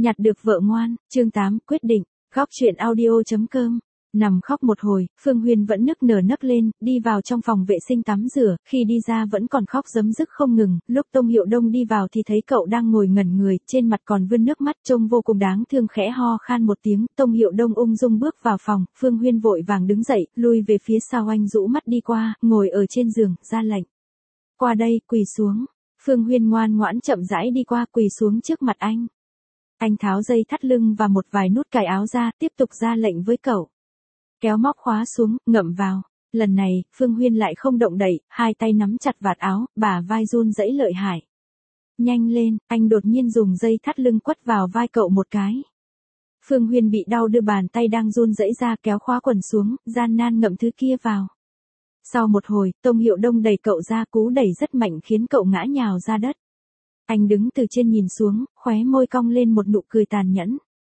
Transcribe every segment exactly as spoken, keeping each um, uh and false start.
Nhặt được vợ ngoan, chương tám, quyết định, góc truyện audio chấm com. Nằm khóc một hồi, Phương Huyên vẫn nức nở nấc lên, đi vào trong phòng vệ sinh tắm rửa, khi đi ra vẫn còn khóc rấm rức không ngừng, lúc Tông Hiệu Đông đi vào thì thấy cậu đang ngồi ngẩn người, trên mặt còn vươn nước mắt trông vô cùng đáng thương, khẽ ho khan một tiếng, Tông Hiệu Đông ung dung bước vào phòng, Phương Huyên vội vàng đứng dậy, lui về phía sau, anh rũ mắt đi qua, ngồi ở trên giường, ra lệnh. Qua đây, quỳ xuống. Phương Huyên ngoan ngoãn chậm rãi đi qua, quỳ xuống trước mặt anh. Anh tháo dây thắt lưng và một vài nút cài áo ra, tiếp tục ra lệnh với cậu. Kéo móc khóa xuống, ngậm vào. Lần này, Phương Huyên lại không động đậy, hai tay nắm chặt vạt áo, bả vai run rẩy lợi hại. Nhanh lên, anh đột nhiên dùng dây thắt lưng quất vào vai cậu một cái. Phương Huyên bị đau đưa bàn tay đang run rẩy ra, kéo khóa quần xuống, gian nan ngậm thứ kia vào. Sau một hồi, Tông Hiệu Đông đẩy cậu ra, cú đẩy rất mạnh khiến cậu ngã nhào ra đất. Anh đứng từ trên nhìn xuống, khóe môi cong lên một nụ cười tàn nhẫn.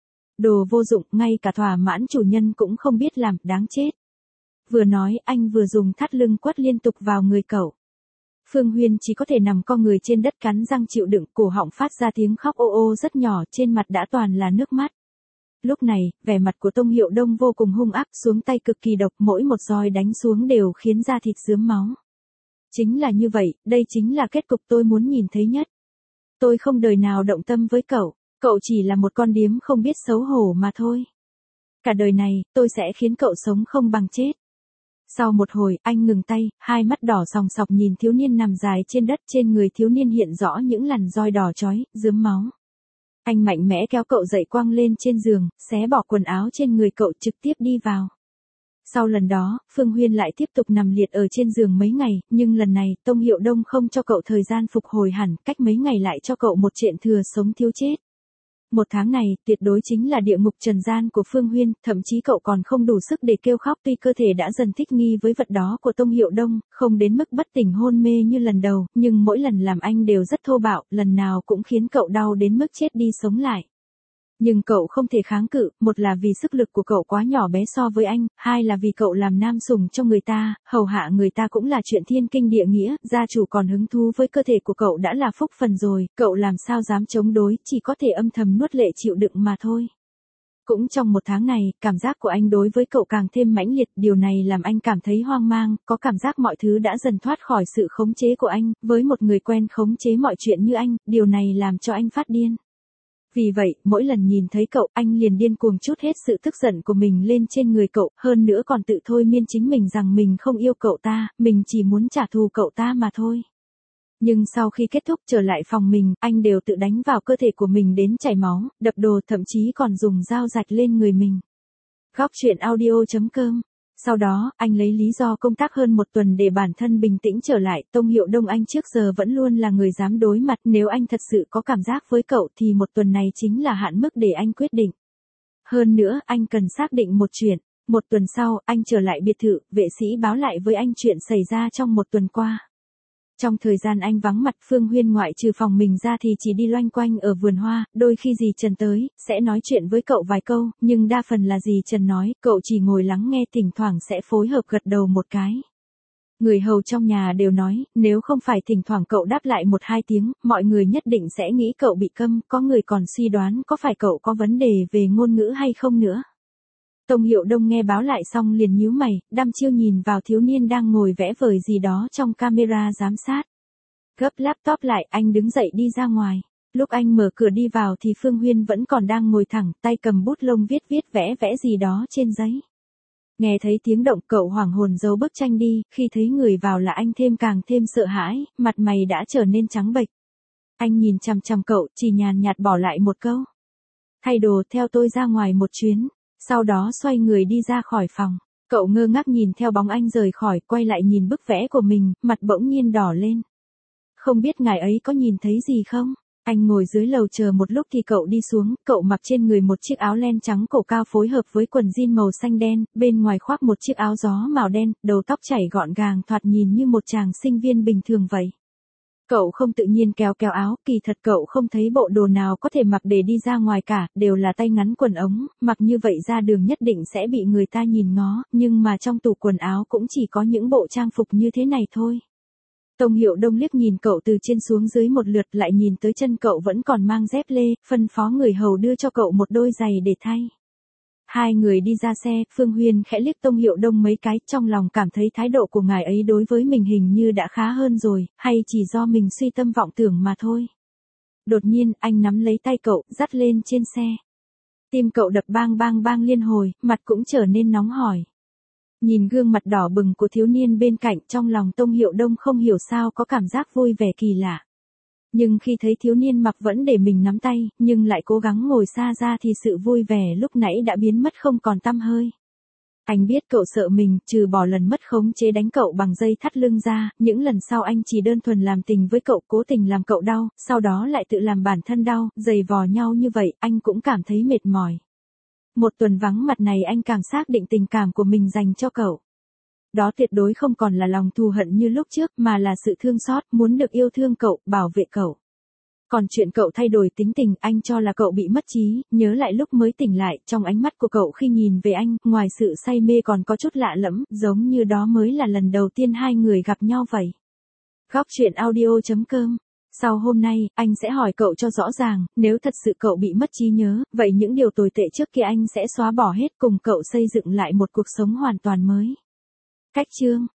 Đồ vô dụng, ngay cả thỏa mãn chủ nhân cũng không biết làm, đáng chết. Vừa nói, anh vừa dùng thắt lưng quất liên tục vào người cậu. Phương Huyên chỉ có thể nằm co người trên đất cắn răng chịu đựng, cổ họng phát ra tiếng khóc ô ô rất nhỏ, trên mặt đã toàn là nước mắt. Lúc này, vẻ mặt của Tông Hiệu Đông vô cùng hung ác, xuống tay cực kỳ độc, mỗi một roi đánh xuống đều khiến da thịt rướm máu. Chính là như vậy, đây chính là kết cục tôi muốn nhìn thấy nhất. Tôi không đời nào động tâm với cậu, cậu chỉ là một con điếm không biết xấu hổ mà thôi. Cả đời này, tôi sẽ khiến cậu sống không bằng chết. Sau một hồi, anh ngừng tay, hai mắt đỏ sòng sọc nhìn thiếu niên nằm dài trên đất, trên người thiếu niên hiện rõ những lằn roi đỏ chói, rướm máu. Anh mạnh mẽ kéo cậu dậy quăng lên trên giường, xé bỏ quần áo trên người cậu trực tiếp đi vào. Sau lần đó, Phương Huyên lại tiếp tục nằm liệt ở trên giường mấy ngày, nhưng lần này, Tông Hiệu Đông không cho cậu thời gian phục hồi hẳn, cách mấy ngày lại cho cậu một trện thừa sống thiếu chết. Một tháng này, tuyệt đối chính là địa ngục trần gian của Phương Huyên, thậm chí cậu còn không đủ sức để kêu khóc, tuy cơ thể đã dần thích nghi với vật đó của Tông Hiệu Đông, không đến mức bất tỉnh hôn mê như lần đầu, nhưng mỗi lần làm anh đều rất thô bạo, lần nào cũng khiến cậu đau đến mức chết đi sống lại. Nhưng cậu không thể kháng cự, một là vì sức lực của cậu quá nhỏ bé so với anh, hai là vì cậu làm nam sủng cho người ta, hầu hạ người ta cũng là chuyện thiên kinh địa nghĩa, gia chủ còn hứng thú với cơ thể của cậu đã là phúc phần rồi, cậu làm sao dám chống đối, chỉ có thể âm thầm nuốt lệ chịu đựng mà thôi. Cũng trong một tháng này, cảm giác của anh đối với cậu càng thêm mãnh liệt, điều này làm anh cảm thấy hoang mang, có cảm giác mọi thứ đã dần thoát khỏi sự khống chế của anh, với một người quen khống chế mọi chuyện như anh, điều này làm cho anh phát điên. Vì vậy, mỗi lần nhìn thấy cậu, anh liền điên cuồng trút hết sự tức giận của mình lên trên người cậu, hơn nữa còn tự thôi miên chính mình rằng mình không yêu cậu ta, mình chỉ muốn trả thù cậu ta mà thôi. Nhưng sau khi kết thúc trở lại phòng mình, anh đều tự đánh vào cơ thể của mình đến chảy máu, đập đồ, thậm chí còn dùng dao rạch lên người mình. Góc truyện audio chấm com. Sau đó, anh lấy lý do công tác hơn một tuần để bản thân bình tĩnh trở lại, Tông Hiệu Đông anh trước giờ vẫn luôn là người dám đối mặt, nếu anh thật sự có cảm giác với cậu thì một tuần này chính là hạn mức để anh quyết định. Hơn nữa, anh cần xác định một chuyện, một tuần sau, anh trở lại biệt thự, vệ sĩ báo lại với anh chuyện xảy ra trong một tuần qua. Trong thời gian anh vắng mặt, Phương Huyên ngoại trừ phòng mình ra thì chỉ đi loanh quanh ở vườn hoa, đôi khi dì Trần tới, sẽ nói chuyện với cậu vài câu, nhưng đa phần là dì Trần nói, cậu chỉ ngồi lắng nghe, thỉnh thoảng sẽ phối hợp gật đầu một cái. Người hầu trong nhà đều nói, nếu không phải thỉnh thoảng cậu đáp lại một hai tiếng, mọi người nhất định sẽ nghĩ cậu bị câm, có người còn suy đoán có phải cậu có vấn đề về ngôn ngữ hay không nữa. Tông Hiệu Đông nghe báo lại xong liền nhíu mày, đăm chiêu nhìn vào thiếu niên đang ngồi vẽ vời gì đó trong camera giám sát. Gấp laptop lại, anh đứng dậy đi ra ngoài. Lúc anh mở cửa đi vào thì Phương Huyên vẫn còn đang ngồi thẳng, tay cầm bút lông viết viết vẽ vẽ gì đó trên giấy. Nghe thấy tiếng động, cậu hoảng hồn giấu bức tranh đi, khi thấy người vào là anh thêm càng thêm sợ hãi, mặt mày đã trở nên trắng bệch. Anh nhìn chằm chằm cậu, chỉ nhàn nhạt bỏ lại một câu. Thay đồ, theo tôi ra ngoài một chuyến. Sau đó xoay người đi ra khỏi phòng. Cậu ngơ ngác nhìn theo bóng anh rời khỏi, quay lại nhìn bức vẽ của mình, mặt bỗng nhiên đỏ lên. Không biết ngài ấy có nhìn thấy gì không? Anh ngồi dưới lầu chờ một lúc thì cậu đi xuống, cậu mặc trên người một chiếc áo len trắng cổ cao phối hợp với quần jean màu xanh đen, bên ngoài khoác một chiếc áo gió màu đen, đầu tóc chảy gọn gàng, thoạt nhìn như một chàng sinh viên bình thường vậy. Cậu không tự nhiên kéo kéo áo, kỳ thật cậu không thấy bộ đồ nào có thể mặc để đi ra ngoài cả, đều là tay ngắn quần ống, mặc như vậy ra đường nhất định sẽ bị người ta nhìn ngó, nhưng mà trong tủ quần áo cũng chỉ có những bộ trang phục như thế này thôi. Tông Hiệu Đông liếc nhìn cậu từ trên xuống dưới một lượt, lại nhìn tới chân cậu vẫn còn mang dép lê, phân phó người hầu đưa cho cậu một đôi giày để thay. Hai người đi ra xe, Phương Huyền khẽ liếc Tông Hiệu Đông mấy cái, trong lòng cảm thấy thái độ của ngài ấy đối với mình hình như đã khá hơn rồi, hay chỉ do mình suy tâm vọng tưởng mà thôi. Đột nhiên, anh nắm lấy tay cậu, dắt lên trên xe. Tim cậu đập bang bang bang liên hồi, mặt cũng trở nên nóng hổi. Nhìn gương mặt đỏ bừng của thiếu niên bên cạnh, trong lòng Tông Hiệu Đông không hiểu sao có cảm giác vui vẻ kỳ lạ. Nhưng khi thấy thiếu niên mặc vẫn để mình nắm tay, nhưng lại cố gắng ngồi xa ra thì sự vui vẻ lúc nãy đã biến mất không còn tăm hơi. Anh biết cậu sợ mình, trừ bỏ lần mất khống chế đánh cậu bằng dây thắt lưng ra, những lần sau anh chỉ đơn thuần làm tình với cậu, cố tình làm cậu đau, sau đó lại tự làm bản thân đau, giày vò nhau như vậy, anh cũng cảm thấy mệt mỏi. Một tuần vắng mặt này anh càng xác định tình cảm của mình dành cho cậu. Đó tuyệt đối không còn là lòng thù hận như lúc trước, mà là sự thương xót, muốn được yêu thương cậu, bảo vệ cậu. Còn chuyện cậu thay đổi tính tình, anh cho là cậu bị mất trí, nhớ lại lúc mới tỉnh lại, trong ánh mắt của cậu khi nhìn về anh, ngoài sự say mê còn có chút lạ lẫm, giống như đó mới là lần đầu tiên hai người gặp nhau vậy. Góc truyện audio chấm com. Sau hôm nay, anh sẽ hỏi cậu cho rõ ràng, nếu thật sự cậu bị mất trí nhớ, vậy những điều tồi tệ trước kia anh sẽ xóa bỏ hết, cùng cậu xây dựng lại một cuộc sống hoàn toàn mới. Cách chương